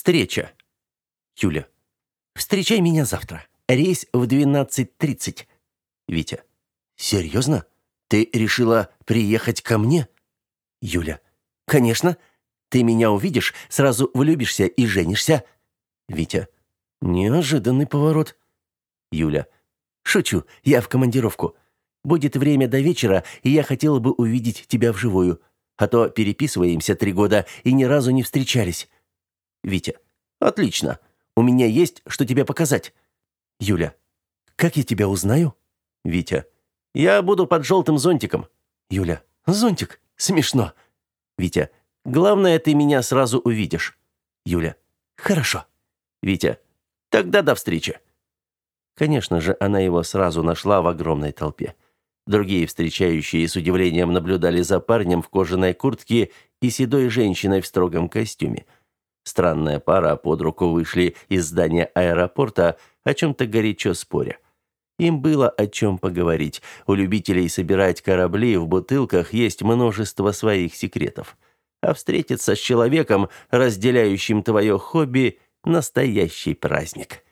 Встреча. Юля. Встречай меня завтра. Рейс в 12:30. Витя. Серьезно? Ты решила приехать ко мне? Юля. Конечно. Ты меня увидишь, сразу влюбишься и женишься. Витя. Неожиданный поворот. Юля. Шучу, я в командировку. Будет время до вечера, и я хотела бы увидеть тебя вживую. А то переписываемся 3 года и ни разу не встречались. Витя. Отлично. У меня есть, что тебе показать. Юля. Как я тебя узнаю? Витя. Я буду под желтым зонтиком. Юля. Зонтик? Смешно. Витя. Главное, ты меня сразу увидишь. Юля. Хорошо. Витя. Тогда до встречи. Конечно же, она его сразу нашла в огромной толпе. Другие встречающие с удивлением наблюдали за парнем в кожаной куртке и седой женщиной в строгом костюме. Странная пара под руку вышли из здания аэропорта, о чем-то горячо споря. Им было о чем поговорить. У любителей собирать корабли в бутылках есть множество своих секретов. А встретиться с человеком, разделяющим твое хобби – настоящий праздник.